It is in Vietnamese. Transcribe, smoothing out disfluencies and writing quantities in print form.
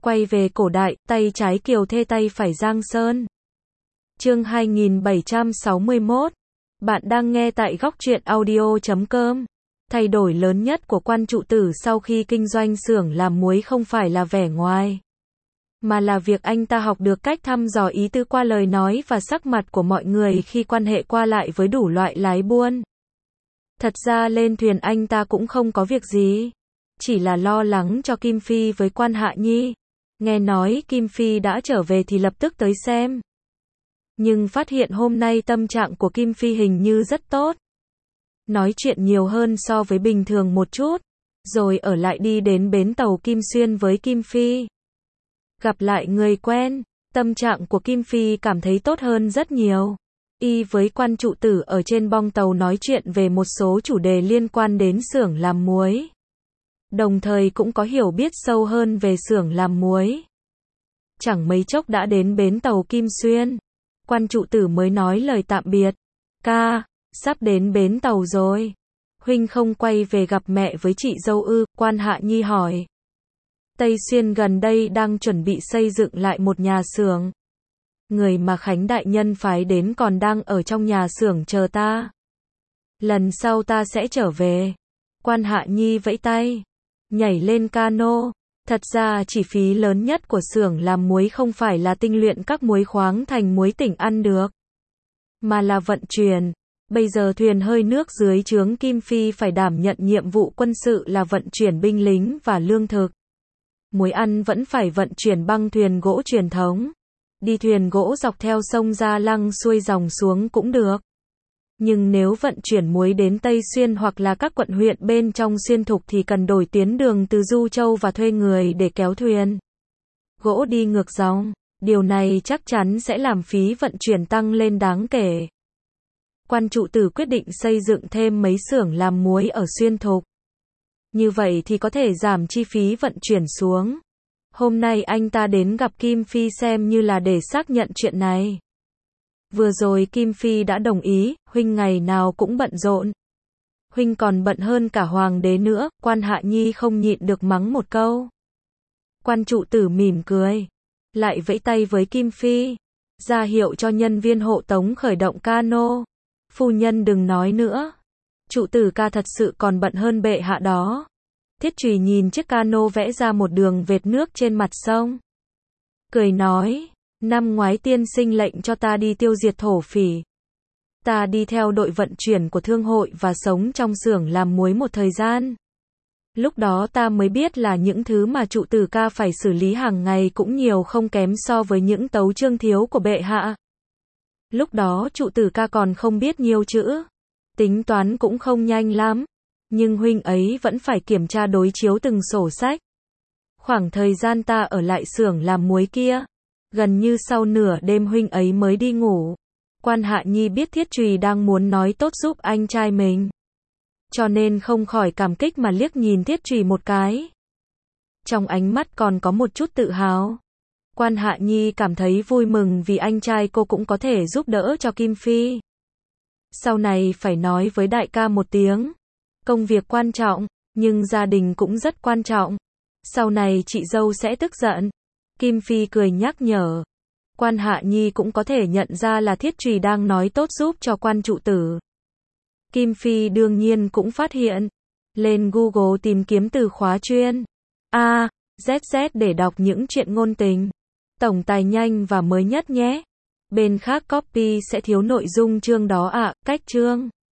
Quay về cổ đại, tay trái Kiều Thê tay phải Giang Sơn. Chương 2761. Bạn đang nghe tại góc truyện audio.com. Thay đổi lớn nhất của Quan Trụ Tử sau khi kinh doanh xưởng làm muối không phải là vẻ ngoài, mà là việc anh ta học được cách thăm dò ý tứ qua lời nói và sắc mặt của mọi người khi quan hệ qua lại với đủ loại lái buôn. Thật ra lên thuyền anh ta cũng không có việc gì, chỉ là lo lắng cho Kim Phi với Quan Hạ Nhi. Nghe nói Kim Phi đã trở về thì lập tức tới xem. Nhưng phát hiện hôm nay tâm trạng của Kim Phi hình như rất tốt. Nói chuyện nhiều hơn so với bình thường một chút, rồi ở lại đi đến bến tàu Kim Xuyên với Kim Phi. Gặp lại người quen, tâm trạng của Kim Phi cảm thấy tốt hơn rất nhiều. Y với Quan Trụ Tử ở trên bong tàu nói chuyện về một số chủ đề liên quan đến xưởng làm muối, đồng thời cũng có hiểu biết sâu hơn về xưởng làm muối. Chẳng mấy chốc đã đến bến tàu Kim Xuyên. Quan Trụ Tử mới nói lời tạm biệt. Ca, sắp đến bến tàu rồi. Huynh không quay về gặp mẹ với chị dâu ư? Quan Hạ Nhi hỏi. Tây Xuyên gần đây đang chuẩn bị xây dựng lại một nhà xưởng. Người mà Khánh đại nhân phái đến còn đang ở trong nhà xưởng chờ ta. Lần sau ta sẽ trở về. Quan Hạ Nhi vẫy tay, nhảy lên cano. Thật ra chi phí lớn nhất của xưởng làm muối không phải là tinh luyện các muối khoáng thành muối tỉnh ăn được, mà là vận chuyển. Bây giờ thuyền hơi nước dưới trướng Kim Phi phải đảm nhận nhiệm vụ quân sự là vận chuyển binh lính và lương thực. Muối ăn vẫn phải vận chuyển bằng thuyền gỗ truyền thống. Đi thuyền gỗ dọc theo sông Gia Lăng xuôi dòng xuống cũng được. Nhưng nếu vận chuyển muối đến Tây Xuyên hoặc là các quận huyện bên trong Xuyên Thục thì cần đổi tuyến đường từ Du Châu và thuê người để kéo thuyền gỗ đi ngược dòng. Điều này chắc chắn sẽ làm phí vận chuyển tăng lên đáng kể. Quan Trụ Tử quyết định xây dựng thêm mấy xưởng làm muối ở Xuyên Thục. Như vậy thì có thể giảm chi phí vận chuyển xuống. Hôm nay anh ta đến gặp Kim Phi xem như là để xác nhận chuyện này. Vừa rồi Kim Phi đã đồng ý, huynh ngày nào cũng bận rộn. Huynh còn bận hơn cả hoàng đế nữa. Quan Hạ Nhi không nhịn được mắng một câu. Quan Trụ Tử mỉm cười, lại vẫy tay với Kim Phi, ra hiệu cho nhân viên hộ tống khởi động cano. Phu nhân đừng nói nữa, Trụ Tử ca thật sự còn bận hơn bệ hạ đó. Thiết Trùy nhìn chiếc cano vẽ ra một đường vệt nước trên mặt sông, cười nói, năm ngoái tiên sinh lệnh cho ta đi tiêu diệt thổ phỉ. Ta đi theo đội vận chuyển của thương hội và sống trong xưởng làm muối một thời gian. Lúc đó ta mới biết là những thứ mà Trụ Tử ca phải xử lý hàng ngày cũng nhiều không kém so với những tấu chương thiếu của bệ hạ. Lúc đó Trụ Tử ca còn không biết nhiều chữ, tính toán cũng không nhanh lắm, nhưng huynh ấy vẫn phải kiểm tra đối chiếu từng sổ sách. Khoảng thời gian ta ở lại xưởng làm muối kia, gần như sau nửa đêm huynh ấy mới đi ngủ. Quan Hạ Nhi biết Thiết Trùy đang muốn nói tốt giúp anh trai mình, cho nên không khỏi cảm kích mà liếc nhìn Thiết Trùy một cái. Trong ánh mắt còn có một chút tự hào. Quan Hạ Nhi cảm thấy vui mừng vì anh trai cô cũng có thể giúp đỡ cho Kim Phi. Sau này phải nói với đại ca một tiếng. Công việc quan trọng, nhưng gia đình cũng rất quan trọng. Sau này chị dâu sẽ tức giận. Kim Phi cười nhắc nhở. Quan Hạ Nhi cũng có thể nhận ra là Thiết Trùy đang nói tốt giúp cho Quan Trụ Tử. Kim Phi đương nhiên cũng phát hiện. Lên Google tìm kiếm từ khóa chuyên A, ZZ để đọc những chuyện ngôn tình. Tổng tài nhanh và mới nhất nhé. Bên khác copy sẽ thiếu nội dung chương đó ạ. Cách chương